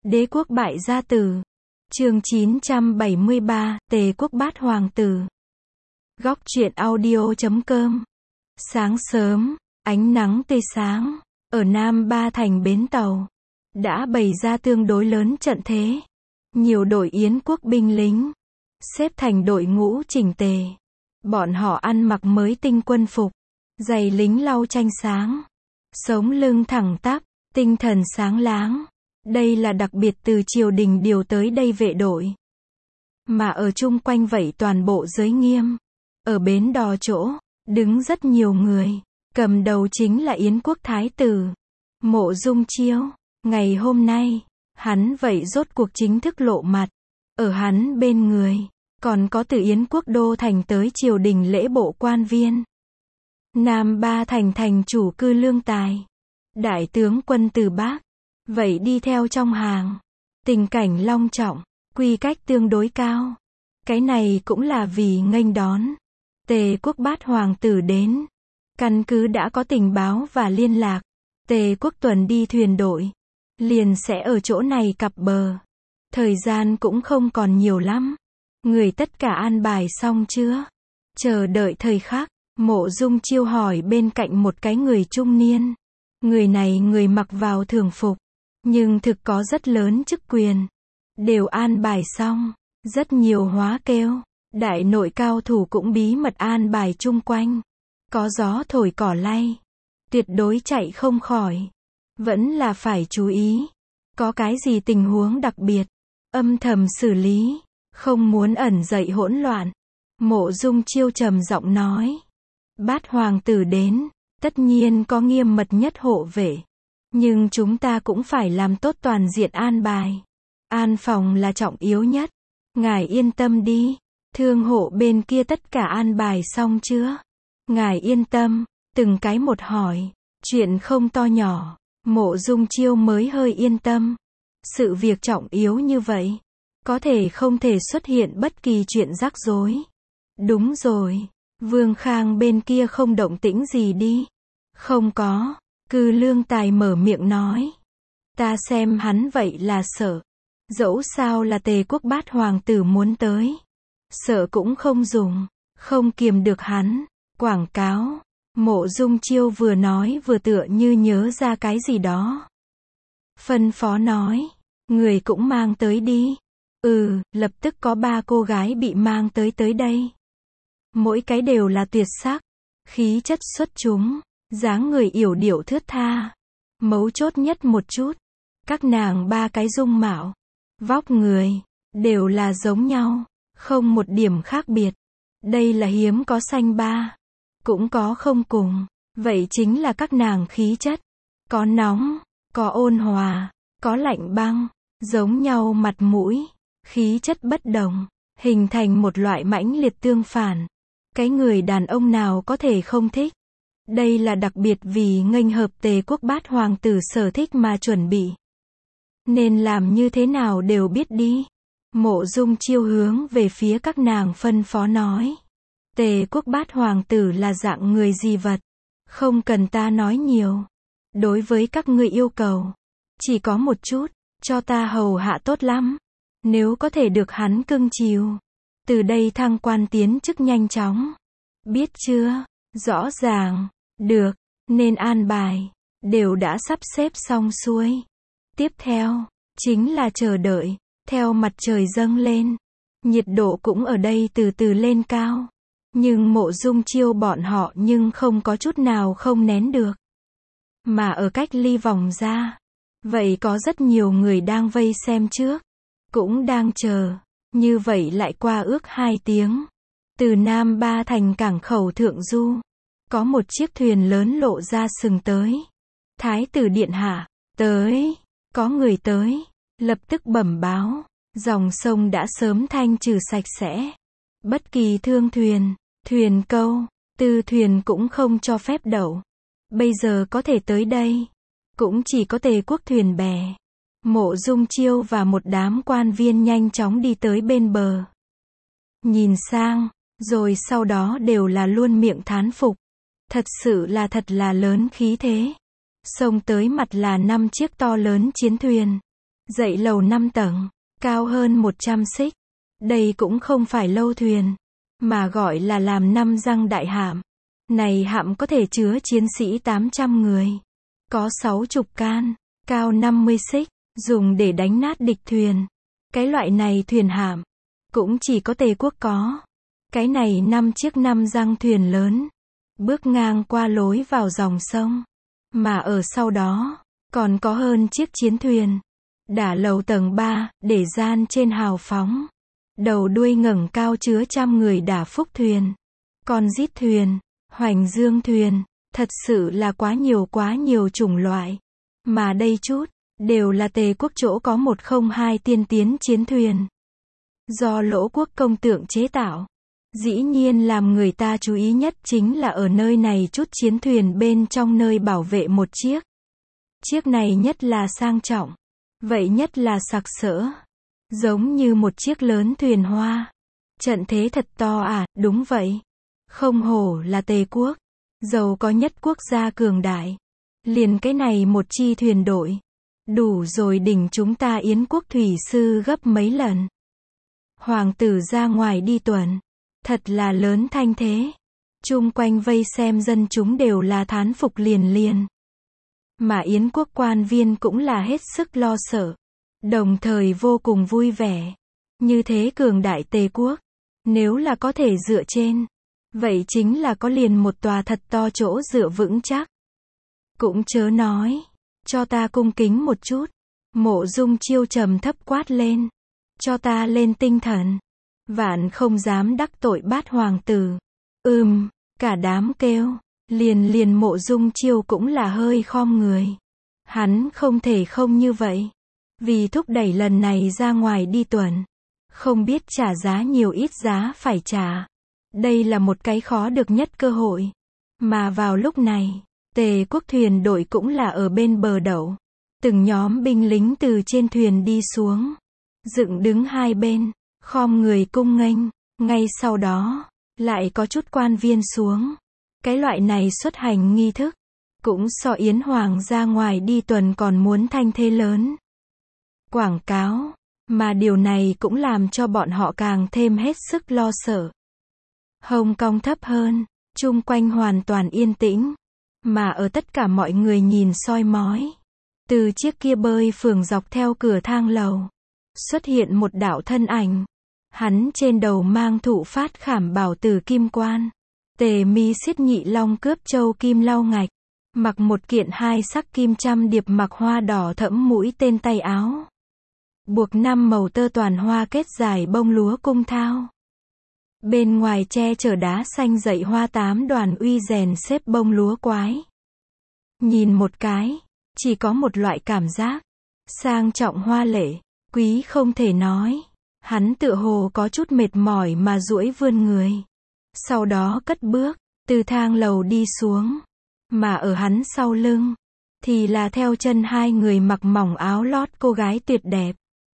Đế quốc bại gia tử. Chương 973, Tề quốc bát hoàng tử. Góc truyện audio.com. Sáng sớm, ánh nắng tươi sáng, ở Nam Ba thành bến tàu, đã bày ra tương đối lớn trận thế. Nhiều đội Yến quốc binh lính, xếp thành đội ngũ chỉnh tề. Bọn họ ăn mặc mới tinh quân phục, giày lính lau chanh sáng, sống lưng thẳng tắp, tinh thần sáng láng. Đây là đặc biệt từ triều đình điều tới đây vệ đội. Mà ở chung quanh vậy toàn bộ giới nghiêm. Ở bến đò chỗ, đứng rất nhiều người. Cầm đầu chính là Yến quốc thái tử Mộ Dung Chiêu. Ngày hôm nay, hắn vậy rốt cuộc chính thức lộ mặt. Ở hắn bên người, còn có từ Yến quốc đô thành tới triều đình lễ bộ quan viên. Nam Ba thành thành chủ Cư Lương Tài, đại tướng quân Từ Bác, vậy đi theo trong hàng. Tình cảnh long trọng, quy cách tương đối cao. Cái này cũng là vì nghênh đón Tề quốc bát hoàng tử đến. Căn cứ đã có tình báo và liên lạc, Tề quốc tuần đi thuyền đội liền sẽ ở chỗ này cập bờ. Thời gian cũng không còn nhiều lắm. Người tất cả an bài xong chưa? Chờ đợi thời khắc, Mộ Dung Chiêu hỏi bên cạnh một cái người trung niên. Người này người mặc vào thường phục, nhưng thực có rất lớn chức quyền. Đều an bài xong, rất nhiều hóa kêu. Đại nội cao thủ cũng bí mật an bài chung quanh. Có gió thổi cỏ lay, tuyệt đối chạy không khỏi. Vẫn là phải chú ý. Có cái gì tình huống đặc biệt, âm thầm xử lý, không muốn ẩn dậy hỗn loạn. Mộ Dung Chiêu trầm giọng nói. Bát hoàng tử đến, tất nhiên có nghiêm mật nhất hộ vệ. Nhưng chúng ta cũng phải làm tốt toàn diện an bài. An phòng là trọng yếu nhất. Ngài yên tâm đi. Thương hộ bên kia tất cả an bài xong chưa? Ngài yên tâm, từng cái một hỏi. Chuyện không to nhỏ, Mộ Dung Chiêu mới hơi yên tâm. Sự việc trọng yếu như vậy, có thể không thể xuất hiện bất kỳ chuyện rắc rối. Đúng rồi, Vương Khang bên kia không động tĩnh gì đi. Không có, Cư Lương Tài mở miệng nói. Ta xem hắn vậy là sợ. Dẫu sao là Tề quốc bát hoàng tử muốn tới. Sợ cũng không dùng, không kiềm được hắn. Quảng cáo. Mộ Dung Chiêu vừa nói vừa tựa như nhớ ra cái gì đó. Phân phó nói. Người cũng mang tới đi. Lập tức có 3 cô gái bị mang tới đây. Mỗi cái đều là tuyệt sắc, khí chất xuất chúng, dáng người yểu điệu thướt tha. Mấu chốt nhất một chút, các nàng 3 cái dung mạo, vóc người, đều là giống nhau, không một điểm khác biệt. Đây là hiếm có sanh ba, cũng có không cùng. Vậy chính là các nàng khí chất, có nóng, có ôn hòa, có lạnh băng, giống nhau mặt mũi, khí chất bất đồng, hình thành một loại mãnh liệt tương phản. Cái người đàn ông nào có thể không thích. Đây là đặc biệt vì nghênh hợp Tề quốc bát hoàng tử sở thích mà chuẩn bị. Nên làm như thế nào đều biết đi. Mộ Dung Chiêu hướng về phía các nàng phân phó nói. Tề quốc bát hoàng tử là dạng người gì vật. Không cần ta nói nhiều. Đối với các ngươi yêu cầu, chỉ có một chút, cho ta hầu hạ tốt lắm. Nếu có thể được hắn cưng chiều, từ đây thăng quan tiến chức nhanh chóng. Biết chưa? Rõ ràng. Được. Nên an bài. Đều đã sắp xếp xong xuôi. Tiếp theo, chính là chờ đợi. Theo mặt trời dâng lên, nhiệt độ cũng ở đây từ từ lên cao. Nhưng Mộ Dung Chiêu bọn họ nhưng không có chút nào không nén được. Mà ở cách ly vòng ra, vậy có rất nhiều người đang vây xem trước. Cũng đang chờ. Như vậy lại qua ước 2 tiếng. Từ Nam Ba thành cảng khẩu Thượng Du, có một chiếc thuyền lớn lộ ra sừng tới. Thái tử điện hạ, tới. Có người tới. Lập tức bẩm báo. Dòng sông đã sớm thanh trừ sạch sẽ. Bất kỳ thương thuyền, thuyền câu, tư thuyền cũng không cho phép đậu. Bây giờ có thể tới đây, cũng chỉ có Tề quốc thuyền bè. Mộ Dung Chiêu và một đám quan viên nhanh chóng đi tới bên bờ. Nhìn sang, rồi sau đó đều là luôn miệng thán phục. Thật là lớn khí thế. Sông tới mặt là 5 chiếc to lớn chiến thuyền. Dãy lầu 5 tầng, cao hơn 100 xích. Đây cũng không phải lâu thuyền, mà gọi là làm 5 răng đại hạm. Này hạm có thể chứa chiến sĩ 800 người. Có 60 can, cao 50 xích, dùng để đánh nát địch thuyền. Cái loại này thuyền hạm, cũng chỉ có Tề quốc có. Cái này 5 chiếc 5 răng thuyền lớn, bước ngang qua lối vào dòng sông. Mà ở sau đó, còn có hơn chiếc chiến thuyền. Đả lầu tầng 3, để gian trên hào phóng. Đầu đuôi ngẩng cao chứa trăm người đả phúc thuyền. Con rít thuyền, hoành dương thuyền, thật sự là quá nhiều chủng loại. Mà đây chút, đều là Tề quốc chỗ có 102 tiên tiến chiến thuyền. Do Lỗ quốc công tượng chế tạo. Dĩ nhiên làm người ta chú ý nhất chính là ở nơi này chút chiến thuyền bên trong nơi bảo vệ một chiếc. Chiếc này nhất là sang trọng. Vậy nhất là sặc sỡ. Giống như một chiếc lớn thuyền hoa. Trận thế thật to à, đúng vậy. Không hổ là Tề quốc. Giàu có nhất quốc gia cường đại. Liền cái này một chi thuyền đội. Đủ rồi đỉnh chúng ta Yến quốc thủy sư gấp mấy lần. Hoàng tử ra ngoài đi tuần. Thật là lớn thanh thế. Chung quanh vây xem dân chúng đều là thán phục liền. Mà Yến quốc quan viên cũng là hết sức lo sợ. Đồng thời vô cùng vui vẻ. Như thế cường đại Tề quốc. Nếu là có thể dựa trên. Vậy chính là có liền một tòa thật to chỗ dựa vững chắc. Cũng chớ nói. Cho ta cung kính một chút. Mộ Dung Chiêu trầm thấp quát lên. Cho ta lên tinh thần. Vạn không dám đắc tội Bát hoàng tử. Cả đám kêu. Liền Mộ Dung Chiêu cũng là hơi khom người. Hắn không thể không như vậy. Vì thúc đẩy lần này ra ngoài đi tuần. Không biết trả giá nhiều ít giá phải trả. Đây là một cái khó được nhất cơ hội. Mà vào lúc này, Tề quốc thuyền đội cũng là ở bên bờ đậu. Từng nhóm binh lính từ trên thuyền đi xuống. Dựng đứng hai bên, khom người cung nghênh. Ngay sau đó, lại có chút quan viên xuống. Cái loại này xuất hành nghi thức, cũng so Yến Hoàng ra ngoài đi tuần còn muốn thanh thế lớn. Quảng cáo, mà điều này cũng làm cho bọn họ càng thêm hết sức lo sợ. Hồng Kông thấp hơn, chung quanh hoàn toàn yên tĩnh, mà ở tất cả mọi người nhìn soi mói. Từ chiếc kia bơi phường dọc theo cửa thang lầu, xuất hiện một đạo thân ảnh. Hắn trên đầu mang thụ phát khảm bảo tử kim quan. Tề mi xiết nhị long cướp châu kim lau ngạch. Mặc một kiện hai sắc kim trăm điệp mặc hoa đỏ thẫm mũi tên tay áo. Buộc 5 màu tơ toàn hoa kết dài bông lúa cung thao. Bên ngoài che chở đá xanh dậy hoa 8 đoàn uy rèn xếp bông lúa quái. Nhìn một cái, chỉ có một loại cảm giác. Sang trọng hoa lệ, quý không thể nói. Hắn tựa hồ có chút mệt mỏi mà duỗi vươn người. Sau đó cất bước, từ thang lầu đi xuống. Mà ở hắn sau lưng, thì là theo chân hai người mặc mỏng áo lót cô gái tuyệt đẹp.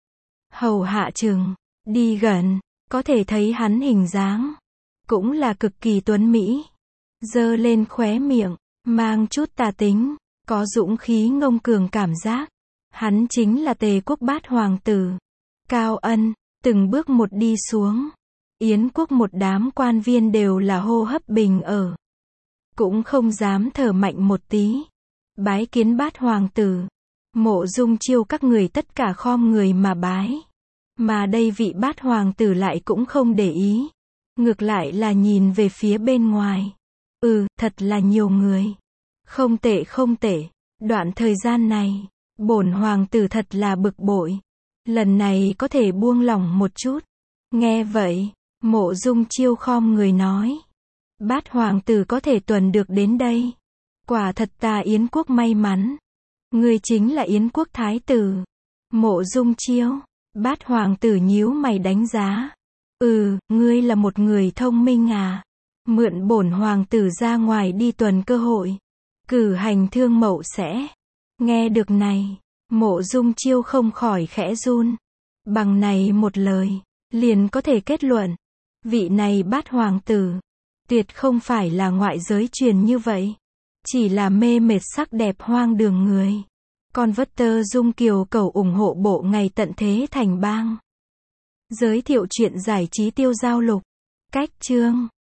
Hầu hạ chừng, đi gần, có thể thấy hắn hình dáng. Cũng là cực kỳ tuấn mỹ. Giơ lên khóe miệng, mang chút tà tính, có dũng khí ngông cường cảm giác. Hắn chính là Tề quốc Bát hoàng tử. Cao Ân, từng bước một đi xuống. Yến quốc một đám quan viên đều là hô hấp bình ở. Cũng không dám thở mạnh một tí. Bái kiến Bát hoàng tử. Mộ Dung Chiêu các người tất cả khom người mà bái. Mà đây vị Bát hoàng tử lại cũng không để ý. Ngược lại là nhìn về phía bên ngoài. Thật là nhiều người. Không tệ. Đoạn thời gian này, bổn hoàng tử thật là bực bội. Lần này có thể buông lỏng một chút. Nghe vậy, Mộ Dung Chiêu khom người nói. Bát hoàng tử có thể tuần được đến đây. Quả thật ta Yến quốc may mắn. Ngươi chính là Yến quốc thái tử. Mộ Dung Chiêu. Bát hoàng tử nhíu mày đánh giá. Ngươi là một người thông minh à. Mượn bổn hoàng tử ra ngoài đi tuần cơ hội. Cử hành thương mậu sẽ. Nghe được này, Mộ Dung Chiêu không khỏi khẽ run. Bằng này một lời, liền có thể kết luận. Vị này Bát hoàng tử, tuyệt không phải là ngoại giới truyền như vậy. Chỉ là mê mệt sắc đẹp hoang đường người. Converter Dung Kiều cầu ủng hộ bộ ngày tận thế thành bang. Giới thiệu chuyện giải trí tiêu giao lục. Cách chương